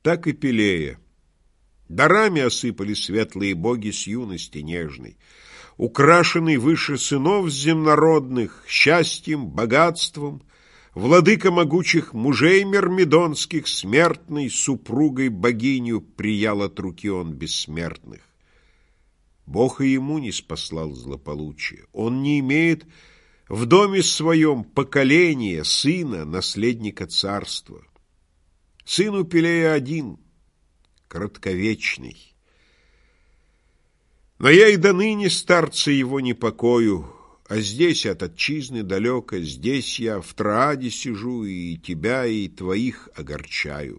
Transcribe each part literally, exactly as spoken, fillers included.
так и Пелея. Дарами осыпали светлые боги с юности нежной, украшенный выше сынов земнородных счастьем, богатством, владыка могучих мужей мирмидонских, смертной супругой богиню приял от руки он бессмертных. Бог и ему не спаслал злополучие. Он не имеет в доме своем поколения, сына, наследника царства. Сын у Пелея один, кратковечный. Но я и до ныне старца его не покою, а здесь от отчизны далеко, здесь я в Трааде сижу и тебя, и твоих огорчаю.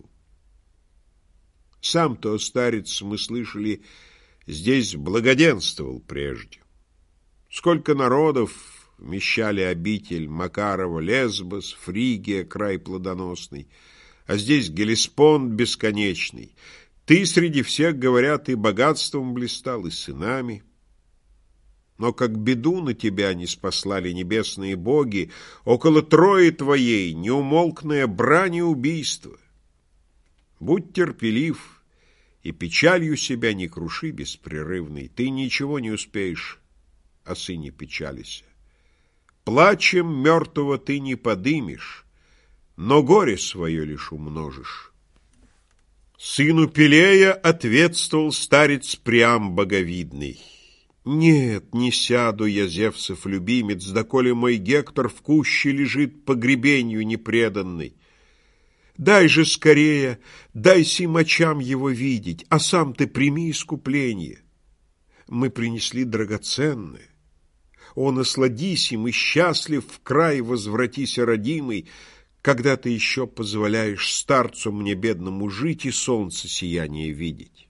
Сам-то, старец, мы слышали, здесь благоденствовал прежде. Сколько народов вмещали обитель Макарова, Лесбос, Фригия, край плодоносный, а здесь Геллеспонд бесконечный. Ты среди всех, говорят, и богатством блистал, и сынами. Но как беду на тебя не спаслали небесные боги, около Трои твоей неумолкная брань и убийство. Будь терпелив, и печалью себя не круши беспрерывной. Ты ничего не успеешь, о сыне печалися. Плачем мертвого ты не подымешь, но горе свое лишь умножишь. Сыну Пелея ответствовал старец Приам боговидный. Нет, не сяду я, Зевсов любимец, доколе мой Гектор в куще лежит погребению непреданный. Дай же скорее, дай сим очам его видеть, а сам ты прими искупление. Мы принесли драгоценное. О, насладись им и счастлив в край возвратися, родимый, когда ты еще позволяешь старцу мне бедному жить и солнце сияние видеть.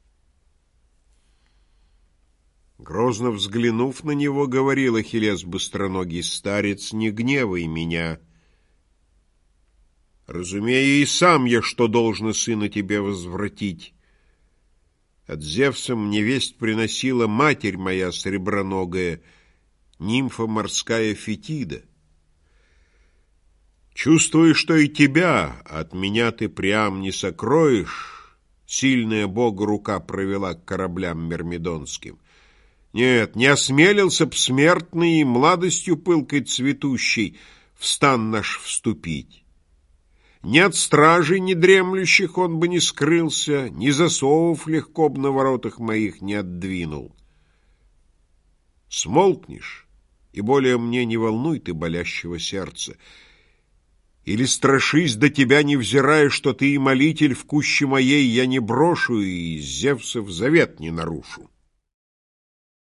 Грозно взглянув на него, говорил Ахиллес быстроногий старец: не гневай меня. Разумея и сам я, что должно сына тебе возвратить. От Зевса мне весть приносила матерь моя среброногая, нимфа морская Фетида. Чувствую, что и тебя от меня ты прям не сокроешь. Сильная Бога рука провела к кораблям мирмидонским. Нет, не осмелился б смертный, младостью пылкой цветущей в стан наш вступить. Ни от стражей недремлющих он бы не скрылся, ни засовов легко б на воротах моих не отдвинул. Смолкнешь, и более мне не волнуй ты болящего сердца. Или страшись, до тебя невзирая, что ты и молитель в куще моей, я не брошу и Зевсов завет не нарушу.